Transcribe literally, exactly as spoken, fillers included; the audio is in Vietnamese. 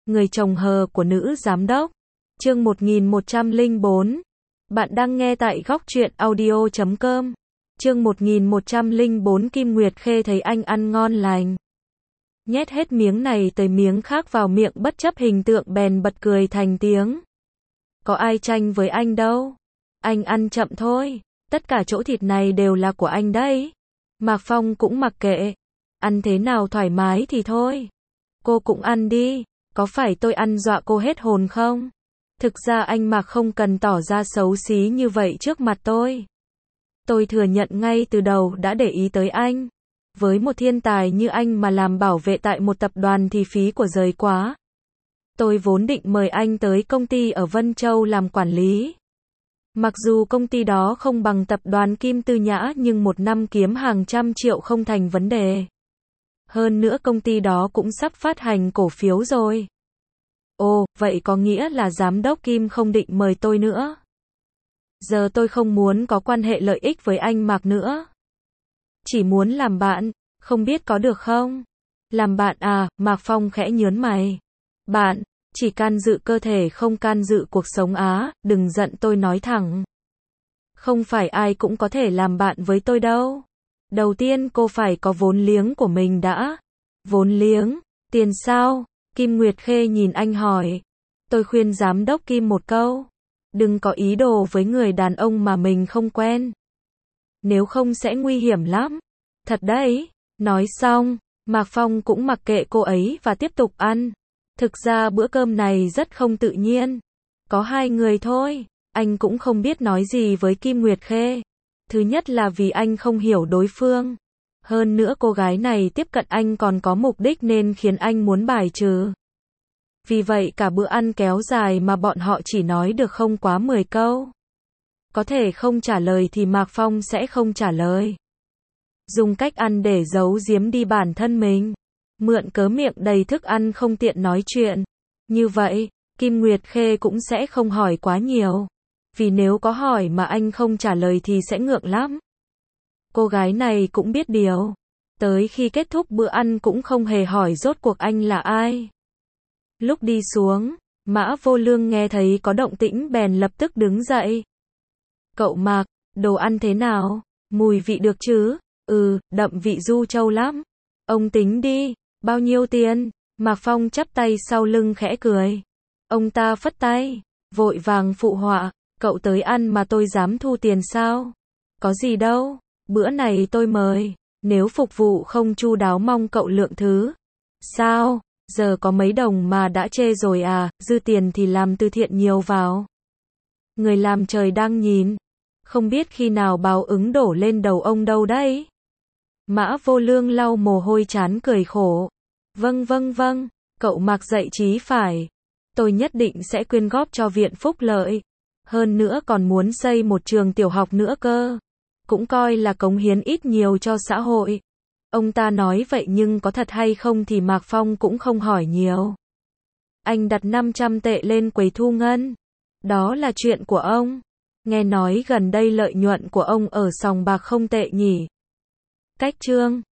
Người chồng hờ của nữ giám đốc. Chương một nghìn một trăm lẻ bốn. Bạn đang nghe tại góc truyện audio chấm com. Chương một nghìn một trăm lẻ bốn. Kim Nguyệt Khê thấy anh ăn ngon lành, nhét hết miếng này tới miếng khác vào miệng bất chấp hình tượng bèn bật cười thành tiếng. Có ai tranh với anh đâu. Anh ăn chậm thôi. Tất cả chỗ thịt này đều là của anh đấy. Mạc Phong cũng mặc kệ. Ăn thế nào thoải mái thì thôi. Cô cũng ăn đi. Có phải tôi ăn dọa cô hết hồn không? Thực ra anh Mạc không cần tỏ ra xấu xí như vậy trước mặt tôi. Tôi thừa nhận ngay từ đầu đã để ý tới anh. Với một thiên tài như anh mà làm bảo vệ tại một tập đoàn thì phí của giời quá. Tôi vốn định mời anh tới công ty ở Vân Châu làm quản lý. Mặc dù công ty đó không bằng tập đoàn Kim Tư Nhã nhưng một năm kiếm hàng trăm triệu không thành vấn đề. Hơn nữa công ty đó cũng sắp phát hành cổ phiếu rồi. Ồ, vậy có nghĩa là giám đốc Kim không định mời tôi nữa. Giờ tôi không muốn có quan hệ lợi ích với anh Mạc nữa. Chỉ muốn làm bạn, không biết có được không? Làm bạn à? Mạc Phong khẽ nhớn mày. Bạn, chỉ can dự cơ thể không can dự cuộc sống á, đừng giận tôi nói thẳng. Không phải ai cũng có thể làm bạn với tôi đâu. Đầu tiên cô phải có vốn liếng của mình đã. Vốn liếng? Tiền sao? Kim Nguyệt Khê nhìn anh hỏi. Tôi khuyên giám đốc Kim một câu. Đừng có ý đồ với người đàn ông mà mình không quen. Nếu không sẽ nguy hiểm lắm. Thật đấy. Nói xong, Mạc Phong cũng mặc kệ cô ấy và tiếp tục ăn. Thực ra bữa cơm này rất không tự nhiên. Có hai người thôi. Anh cũng không biết nói gì với Kim Nguyệt Khê. Thứ nhất là vì anh không hiểu đối phương. Hơn nữa cô gái này tiếp cận anh còn có mục đích nên khiến anh muốn bài trừ. Vì vậy cả bữa ăn kéo dài mà bọn họ chỉ nói được không quá mười câu. Có thể không trả lời thì Mạc Phong sẽ không trả lời. Dùng cách ăn để giấu giếm đi bản thân mình. Mượn cớ miệng đầy thức ăn không tiện nói chuyện. Như vậy, Kim Nguyệt Khê cũng sẽ không hỏi quá nhiều. Vì nếu có hỏi mà anh không trả lời thì sẽ ngượng lắm. Cô gái này cũng biết điều. Tới khi kết thúc bữa ăn cũng không hề hỏi rốt cuộc anh là ai. Lúc đi xuống, Mã Vô Lương nghe thấy có động tĩnh bèn lập tức đứng dậy. Cậu Mạc, đồ ăn thế nào? Mùi vị được chứ? Ừ, đậm vị Du Châu lắm. Ông tính đi, bao nhiêu tiền? Mạc Phong chắp tay sau lưng khẽ cười. Ông ta phất tay, vội vàng phụ họa, cậu tới ăn mà tôi dám thu tiền sao? Có gì đâu, bữa này tôi mời, nếu phục vụ không chu đáo mong cậu lượng thứ. Sao, giờ có mấy đồng mà đã chê rồi à, dư tiền thì làm từ thiện nhiều vào. Người làm trời đang nhìn, không biết khi nào báo ứng đổ lên đầu ông đâu đấy. Mã Vô Lương lau mồ hôi trán cười khổ. Vâng vâng vâng, cậu Mạc dạy trí phải. Tôi nhất định sẽ quyên góp cho viện phúc lợi. Hơn nữa còn muốn xây một trường tiểu học nữa cơ. Cũng coi là cống hiến ít nhiều cho xã hội. Ông ta nói vậy nhưng có thật hay không thì Mạc Phong cũng không hỏi nhiều. Anh đặt năm trăm tệ lên quầy thu ngân. Đó là chuyện của ông. Nghe nói gần đây lợi nhuận của ông ở sòng bạc không tệ nhỉ. Cách chương